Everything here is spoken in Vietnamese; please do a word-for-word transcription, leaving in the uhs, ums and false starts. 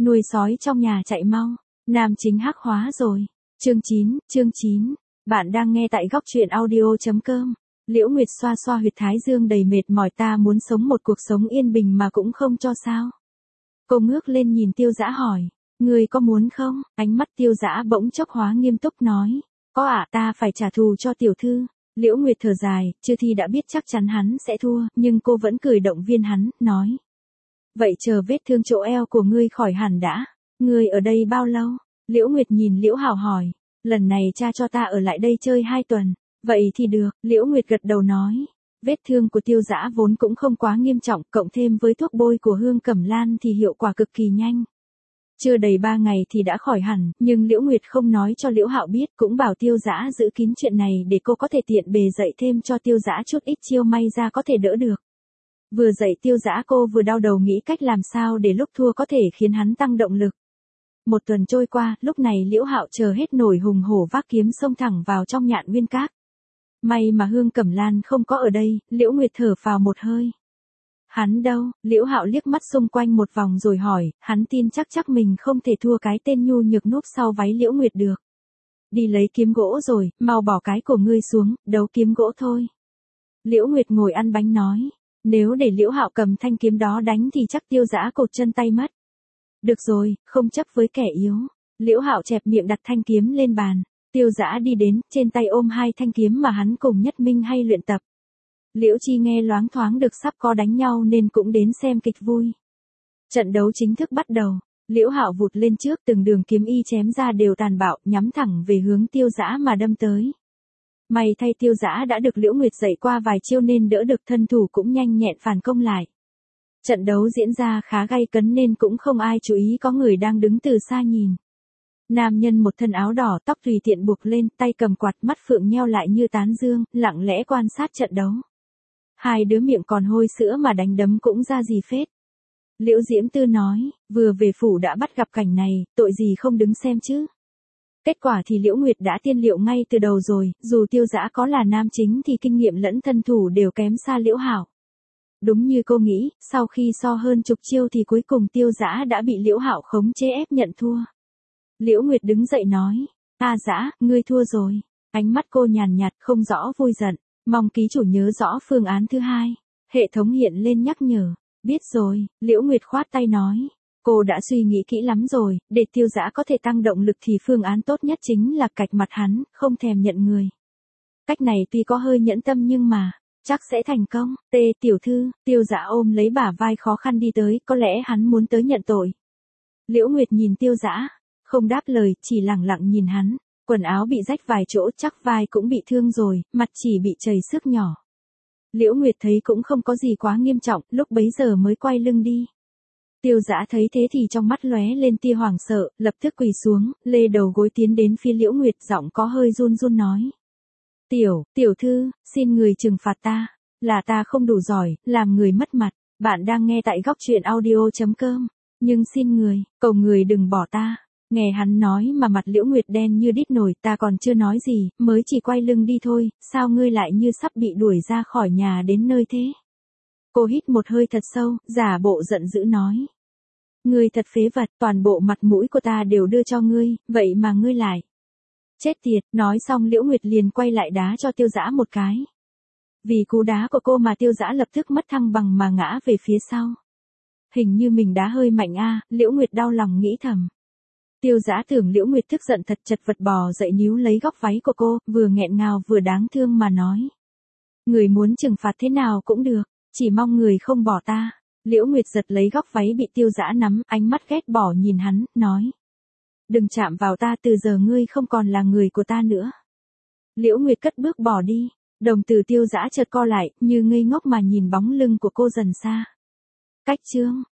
nuôi sói trong nhà chạy mau, nam chính hắc hóa rồi. Chương chín, chương chín. Bạn đang nghe tại góc truyện audio.com. Liễu Nguyệt xoa xoa huyệt thái dương đầy mệt mỏi, ta muốn sống một cuộc sống yên bình mà cũng không cho sao. Cô ngước lên nhìn Tiêu Dã hỏi, ngươi có muốn không? Ánh mắt Tiêu Dã bỗng chốc hóa nghiêm túc nói, có ạ, ta phải trả thù cho tiểu thư. Liễu Nguyệt thở dài, chưa thi đã biết chắc chắn hắn sẽ thua, nhưng cô vẫn cười động viên hắn, nói. Vậy chờ vết thương chỗ eo của ngươi khỏi hẳn đã. Ngươi ở đây bao lâu? Liễu Nguyệt nhìn Liễu Hảo hỏi, lần này cha cho ta ở lại đây chơi hai tuần. Vậy thì được, Liễu Nguyệt gật đầu nói. Vết thương của Tiêu Dã vốn cũng không quá nghiêm trọng, cộng thêm với thuốc bôi của Hương Cẩm Lan thì hiệu quả cực kỳ nhanh. Chưa đầy ba ngày thì đã khỏi hẳn, nhưng Liễu Nguyệt không nói cho Liễu Hạo biết, cũng bảo Tiêu Dã giữ kín chuyện này để cô có thể tiện bề dạy thêm cho Tiêu Dã chút ít chiêu may ra có thể đỡ được. Vừa dạy Tiêu Dã cô vừa đau đầu nghĩ cách làm sao để lúc thua có thể khiến hắn tăng động lực. Một tuần trôi qua, lúc này Liễu Hạo chờ hết nổi hùng hổ vác kiếm xông thẳng vào trong Nhạn Nguyên Các. May mà Hương Cẩm Lan không có ở đây, Liễu Nguyệt thở phào một hơi. Hắn đâu? Liễu Hạo liếc mắt xung quanh một vòng rồi hỏi, hắn tin chắc chắc mình không thể thua cái tên nhu nhược núp sau váy Liễu Nguyệt được. Đi lấy kiếm gỗ rồi, mau bỏ cái của ngươi xuống, đấu kiếm gỗ thôi. Liễu Nguyệt ngồi ăn bánh nói, nếu để Liễu Hạo cầm thanh kiếm đó đánh thì chắc Tiêu Dã cột chân tay mất. Được rồi, không chấp với kẻ yếu. Liễu Hạo chẹp miệng đặt thanh kiếm lên bàn. Tiêu Dã đi đến, trên tay ôm hai thanh kiếm mà hắn cùng Nhất Minh hay luyện tập. Liễu Chi nghe loáng thoáng được sắp có đánh nhau nên cũng đến xem kịch vui. Trận đấu chính thức bắt đầu, Liễu Hạo vụt lên trước, từng đường kiếm y chém ra đều tàn bạo, nhắm thẳng về hướng Tiêu Dã mà đâm tới. May thay Tiêu Dã đã được Liễu Nguyệt dạy qua vài chiêu nên đỡ được, thân thủ cũng nhanh nhẹn phản công lại. Trận đấu diễn ra khá gay cấn nên cũng không ai chú ý có người đang đứng từ xa nhìn. Nam nhân một thân áo đỏ, tóc tùy tiện buộc lên, tay cầm quạt, mắt phượng nheo lại như tán dương, lặng lẽ quan sát trận đấu. Hai đứa miệng còn hôi sữa mà đánh đấm cũng ra gì phết. Liễu Diễm Tư nói, vừa về phủ đã bắt gặp cảnh này, tội gì không đứng xem chứ. Kết quả thì Liễu Nguyệt đã tiên liệu ngay từ đầu rồi, dù Tiêu Dã có là nam chính thì kinh nghiệm lẫn thân thủ đều kém xa Liễu Hạo. Đúng như cô nghĩ, sau khi so hơn chục chiêu thì cuối cùng Tiêu Dã đã bị Liễu Hạo khống chế ép nhận thua. Liễu Nguyệt đứng dậy nói, A Dã, ngươi thua rồi. Ánh mắt cô nhàn nhạt, không rõ vui giận, mong ký chủ nhớ rõ phương án thứ hai. Hệ thống hiện lên nhắc nhở, biết rồi, Liễu Nguyệt khoát tay nói. Cô đã suy nghĩ kỹ lắm rồi, để Tiêu Dã có thể tăng động lực thì phương án tốt nhất chính là cạch mặt hắn, không thèm nhận người. Cách này tuy có hơi nhẫn tâm nhưng mà, chắc sẽ thành công. Tê tiểu thư, Tiêu Dã ôm lấy bả vai khó khăn đi tới, có lẽ hắn muốn tới nhận tội. Liễu Nguyệt nhìn Tiêu Dã, không đáp lời, chỉ lẳng lặng nhìn hắn, quần áo bị rách vài chỗ, chắc vai cũng bị thương rồi, mặt chỉ bị chảy xước nhỏ. Liễu Nguyệt thấy cũng không có gì quá nghiêm trọng, lúc bấy giờ mới quay lưng đi. Tiêu Dã thấy thế thì trong mắt lóe lên tia hoảng sợ, lập tức quỳ xuống, lê đầu gối tiến đến phía Liễu Nguyệt, giọng có hơi run run nói. Tiểu, tiểu thư, xin người trừng phạt ta, là ta không đủ giỏi, làm người mất mặt. Bạn đang nghe tại góc truyện audio.com, nhưng xin người, cầu người đừng bỏ ta. Nghe hắn nói mà mặt Liễu Nguyệt đen như đít nổi, ta còn chưa nói gì, mới chỉ quay lưng đi thôi, sao ngươi lại như sắp bị đuổi ra khỏi nhà đến nơi thế? Cô hít một hơi thật sâu, giả bộ giận dữ nói. Ngươi thật phế vật, toàn bộ mặt mũi của ta đều đưa cho ngươi, vậy mà ngươi lại. Chết tiệt, nói xong Liễu Nguyệt liền quay lại đá cho Tiêu Dã một cái. Vì cú đá của cô mà Tiêu Dã lập tức mất thăng bằng mà ngã về phía sau. Hình như mình đá hơi mạnh a, Liễu Nguyệt đau lòng nghĩ thầm. Tiêu Dã tưởng Liễu Nguyệt tức giận thật, chật vật bò dậy níu lấy góc váy của cô, vừa nghẹn ngào vừa đáng thương mà nói. Người muốn trừng phạt thế nào cũng được, chỉ mong người không bỏ ta. Liễu Nguyệt giật lấy góc váy bị Tiêu Dã nắm, ánh mắt ghét bỏ nhìn hắn, nói. Đừng chạm vào ta, từ giờ ngươi không còn là người của ta nữa. Liễu Nguyệt cất bước bỏ đi, đồng tử Tiêu Dã chợt co lại, như ngây ngốc mà nhìn bóng lưng của cô dần xa. Cách chương,